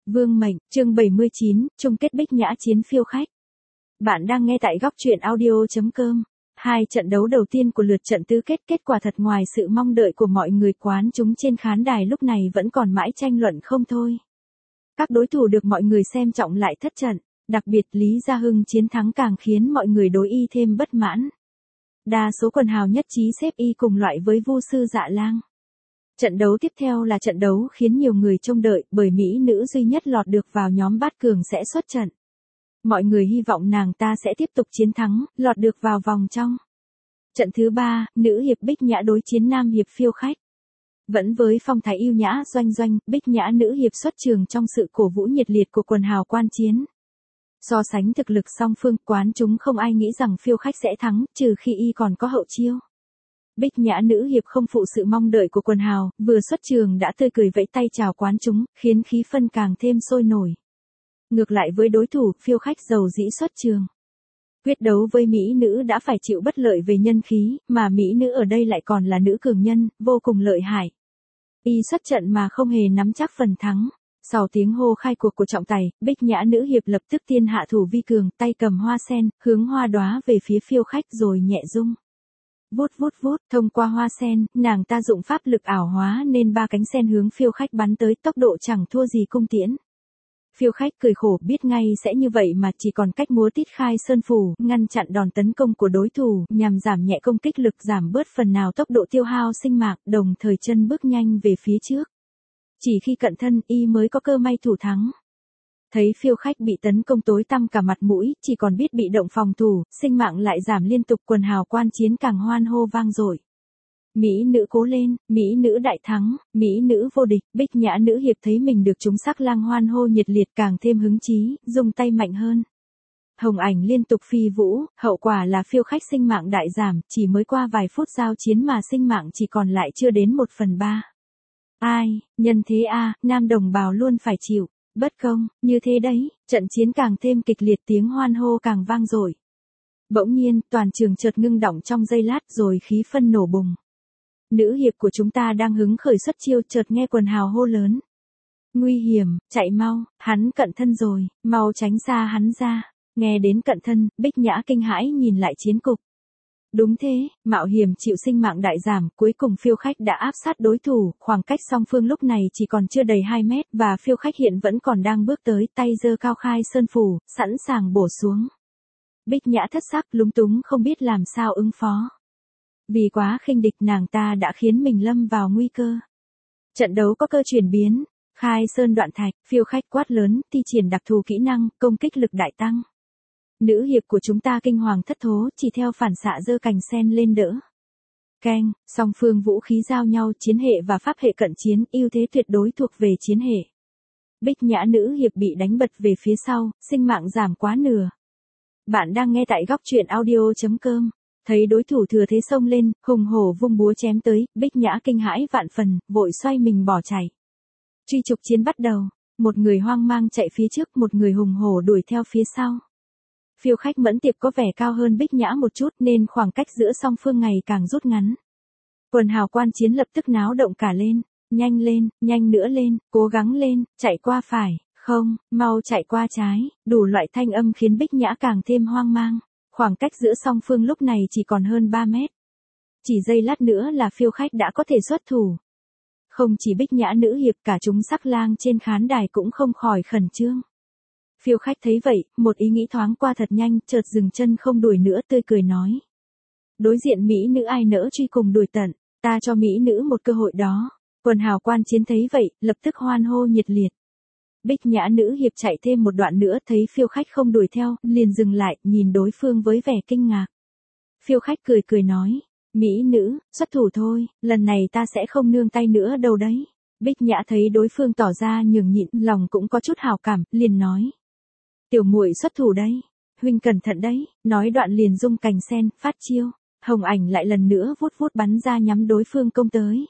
Vương mệnh, chương 79, chung kết Bích Nhã chiến phiêu khách. Bạn đang nghe tại góc truyện audio.com. Hai trận đấu đầu tiên của lượt trận tứ kết, kết quả thật ngoài sự mong đợi của mọi người, quán chúng trên khán đài lúc này vẫn còn mãi tranh luận không thôi. Các đối thủ được mọi người xem trọng lại thất trận, đặc biệt Lý Gia Hưng chiến thắng càng khiến mọi người đối y thêm bất mãn. Đa số quần hào nhất trí xếp y cùng loại với Vu Sư Dạ Lang. Trận đấu tiếp theo là trận đấu khiến nhiều người trông đợi, bởi mỹ nữ duy nhất lọt được vào nhóm bát cường sẽ xuất trận. Mọi người hy vọng nàng ta sẽ tiếp tục chiến thắng, lọt được vào vòng trong. Trận thứ 3, nữ hiệp Bích Nhã đối chiến nam hiệp phiêu khách. Vẫn với phong thái yêu nhã doanh doanh, Bích Nhã nữ hiệp xuất trường trong sự cổ vũ nhiệt liệt của quần hào quan chiến. So sánh thực lực song phương, quán chúng không ai nghĩ rằng phiêu khách sẽ thắng, trừ khi y còn có hậu chiêu. Bích Nhã nữ hiệp không phụ sự mong đợi của quần hào, vừa xuất trường đã tươi cười vẫy tay chào quán chúng, khiến khí氛càng thêm sôi nổi. Ngược lại với đối thủ, phiêu khách giàu dĩ xuất trường. Quyết đấu với mỹ nữ đã phải chịu bất lợi về nhân khí, mà mỹ nữ ở đây lại còn là nữ cường nhân, vô cùng lợi hại. Y xuất trận mà không hề nắm chắc phần thắng. Sau tiếng hô khai cuộc của trọng tài, Bích Nhã nữ hiệp lập tức tiên hạ thủ vi cường, tay cầm hoa sen, hướng hoa đóa về phía phiêu khách rồi nhẹ rung. Vút vút vút, thông qua hoa sen, nàng ta dụng pháp lực ảo hóa nên 3 cánh sen hướng phiêu khách bắn tới, tốc độ chẳng thua gì cung tiễn. Phiêu khách cười khổ, biết ngay sẽ như vậy mà chỉ còn cách múa tít khai sơn phủ, ngăn chặn đòn tấn công của đối thủ, nhằm giảm nhẹ công kích lực, giảm bớt phần nào tốc độ tiêu hao sinh mạng, đồng thời chân bước nhanh về phía trước. Chỉ khi cận thân, y mới có cơ may thủ thắng. Thấy phiêu khách bị tấn công tối tăm cả mặt mũi, chỉ còn biết bị động phòng thủ, sinh mạng lại giảm liên tục, quần hào quan chiến càng hoan hô vang dội. Mỹ nữ cố lên, mỹ nữ đại thắng, mỹ nữ vô địch. Bích Nhã nữ hiệp thấy mình được chúng sắc lang hoan hô nhiệt liệt càng thêm hứng chí, dùng tay mạnh hơn. Hồng ảnh liên tục phi vũ, hậu quả là phiêu khách sinh mạng đại giảm, chỉ mới qua vài phút giao chiến mà sinh mạng chỉ còn lại chưa đến 1/3. Ai, nhân thế a, nam đồng bào luôn phải chịu. Bất công, như thế đấy, trận chiến càng thêm kịch liệt, tiếng hoan hô càng vang dội. Bỗng nhiên, toàn trường chợt ngưng đọng trong giây lát rồi khí phân nổ bùng. Nữ hiệp của chúng ta đang hứng khởi xuất chiêu, chợt nghe quần hào hô lớn. Nguy hiểm, chạy mau, hắn cận thân rồi, mau tránh xa hắn ra. Nghe đến cận thân, Bích Nhã kinh hãi nhìn lại chiến cục. Đúng thế, mạo hiểm chịu sinh mạng đại giảm, cuối cùng phiêu khách đã áp sát đối thủ, khoảng cách song phương lúc này chỉ còn chưa đầy 2 mét, và phiêu khách hiện vẫn còn đang bước tới, tay giơ cao khai sơn phủ, sẵn sàng bổ xuống. Bích Nhã thất sắc, lúng túng không biết làm sao ứng phó. Vì quá khinh địch, nàng ta đã khiến mình lâm vào nguy cơ. Trận đấu có cơ chuyển biến, khai sơn đoạn thạch, phiêu khách quát lớn, thi triển đặc thù kỹ năng, công kích lực đại tăng. Nữ hiệp của chúng ta kinh hoàng thất thố, chỉ theo phản xạ giơ cành sen lên đỡ. Keng, song phương vũ khí giao nhau, chiến hệ và pháp hệ cận chiến, ưu thế tuyệt đối thuộc về chiến hệ. Bích Nhã nữ hiệp bị đánh bật về phía sau, sinh mạng giảm quá nửa. Bạn đang nghe tại góc truyện audio.com. Thấy đối thủ thừa thế xông lên, hùng hổ vung búa chém tới, Bích Nhã kinh hãi vạn phần, vội xoay mình bỏ chạy. Truy trục chiến bắt đầu, một người hoang mang chạy phía trước, một người hùng hổ đuổi theo phía sau. Phiêu khách mẫn tiệp có vẻ cao hơn Bích Nhã một chút nên khoảng cách giữa song phương ngày càng rút ngắn. Quần hào quan chiến lập tức náo động cả lên, nhanh nữa lên, cố gắng lên, chạy qua phải, không, mau chạy qua trái, đủ loại thanh âm khiến Bích Nhã càng thêm hoang mang. Khoảng cách giữa song phương lúc này chỉ còn hơn 3 mét. Chỉ giây lát nữa là phiêu khách đã có thể xuất thủ. Không chỉ Bích Nhã nữ hiệp, cả chúng sắc lang trên khán đài cũng không khỏi khẩn trương. Phiêu khách thấy vậy, một ý nghĩ thoáng qua thật nhanh, chợt dừng chân không đuổi nữa, tươi cười nói. Đối diện mỹ nữ ai nỡ truy cùng đuổi tận, ta cho mỹ nữ một cơ hội đó. Quần hào quan chiến thấy vậy, lập tức hoan hô nhiệt liệt. Bích Nhã nữ hiệp chạy thêm một đoạn nữa, thấy phiêu khách không đuổi theo, liền dừng lại, nhìn đối phương với vẻ kinh ngạc. Phiêu khách cười nói, mỹ nữ, xuất thủ thôi, lần này ta sẽ không nương tay nữa đâu đấy. Bích Nhã thấy đối phương tỏ ra nhường nhịn, lòng cũng có chút hào cảm, liền nói. Tiểu muội xuất thủ đây, huynh cẩn thận đấy, nói đoạn liền rung cành sen, phát chiêu. Hồng ảnh lại lần nữa vút vút bắn ra nhắm đối phương công tới.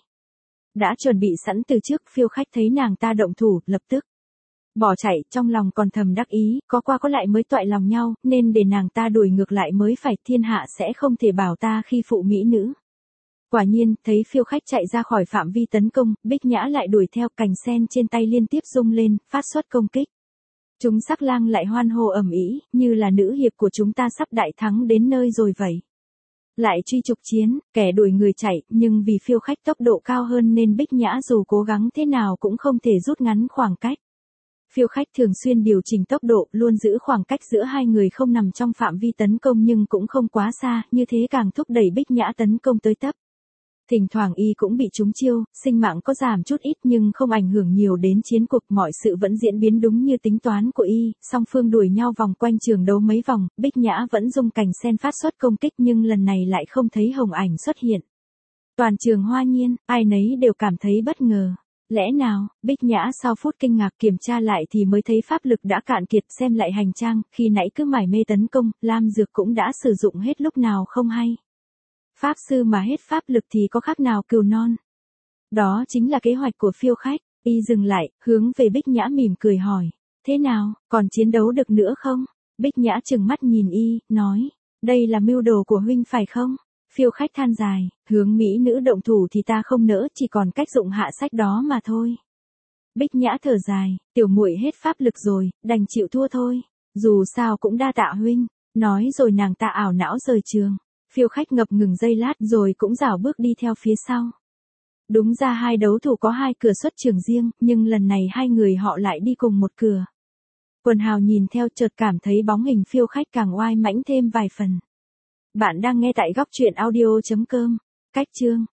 Đã chuẩn bị sẵn từ trước, phiêu khách thấy nàng ta động thủ, lập tức bỏ chạy, trong lòng còn thầm đắc ý, có qua có lại mới toại lòng nhau, nên để nàng ta đuổi ngược lại mới phải, thiên hạ sẽ không thể bảo ta khi phụ mỹ nữ. Quả nhiên, thấy phiêu khách chạy ra khỏi phạm vi tấn công, Bích Nhã lại đuổi theo, cành sen trên tay liên tiếp rung lên, phát xuất công kích. Chúng sắc lang lại hoan hô ầm ĩ, như là nữ hiệp của chúng ta sắp đại thắng đến nơi rồi vậy. Lại truy trục chiến, kẻ đuổi người chạy, nhưng vì phiêu khách tốc độ cao hơn nên Bích Nhã dù cố gắng thế nào cũng không thể rút ngắn khoảng cách. Phiêu khách thường xuyên điều chỉnh tốc độ, luôn giữ khoảng cách giữa hai người không nằm trong phạm vi tấn công nhưng cũng không quá xa, như thế càng thúc đẩy Bích Nhã tấn công tới tấp. Thỉnh thoảng y cũng bị trúng chiêu, sinh mạng có giảm chút ít nhưng không ảnh hưởng nhiều đến chiến cuộc, mọi sự vẫn diễn biến đúng như tính toán của y, song phương đuổi nhau vòng quanh trường đấu mấy vòng, Bích Nhã vẫn dùng cành sen phát xuất công kích nhưng lần này lại không thấy hồng ảnh xuất hiện. Toàn trường hoa nhiên, ai nấy đều cảm thấy bất ngờ. Lẽ nào, Bích Nhã sau phút kinh ngạc kiểm tra lại thì mới thấy pháp lực đã cạn kiệt, xem lại hành trang, khi nãy cứ mải mê tấn công, lam dược cũng đã sử dụng hết lúc nào không hay. Pháp sư mà hết pháp lực thì có khác nào cừu non. Đó chính là kế hoạch của phiêu khách. Y dừng lại, hướng về Bích Nhã mỉm cười hỏi. Thế nào, còn chiến đấu được nữa không? Bích Nhã trừng mắt nhìn y, nói. Đây là mưu đồ của huynh phải không? Phiêu khách than dài, hướng mỹ nữ động thủ thì ta không nỡ, chỉ còn cách dụng hạ sách đó mà thôi. Bích Nhã thở dài, tiểu muội hết pháp lực rồi, đành chịu thua thôi. Dù sao cũng đa tạ huynh. Nói rồi nàng ta ảo não rời trường. Phiêu khách ngập ngừng giây lát rồi cũng rảo bước đi theo phía sau. Đúng ra hai đấu thủ có hai cửa xuất trường riêng, nhưng lần này hai người họ lại đi cùng một cửa. Quần hào nhìn theo chợt cảm thấy bóng hình phiêu khách càng oai mãnh thêm vài phần. Bạn đang nghe tại góc truyện audio.com. Cách chương